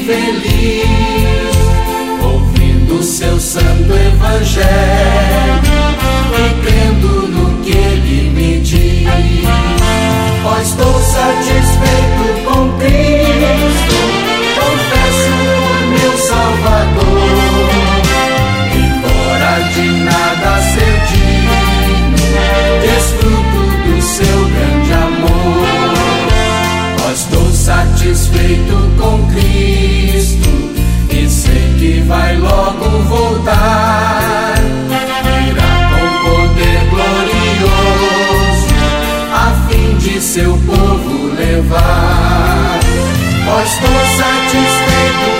feliz, ouvindo seu santo evangelho e crendo no que ele me diz. Ó, estou satisfeito com Cristo, confesso por meu Salvador, embora de nada ser digno, desfruto do seu grande amor. Ó, estou satisfeito com Cristo e sei que vai logo voltar, virá com poder glorioso a fim de seu povo levar. Ó, estou satisfeito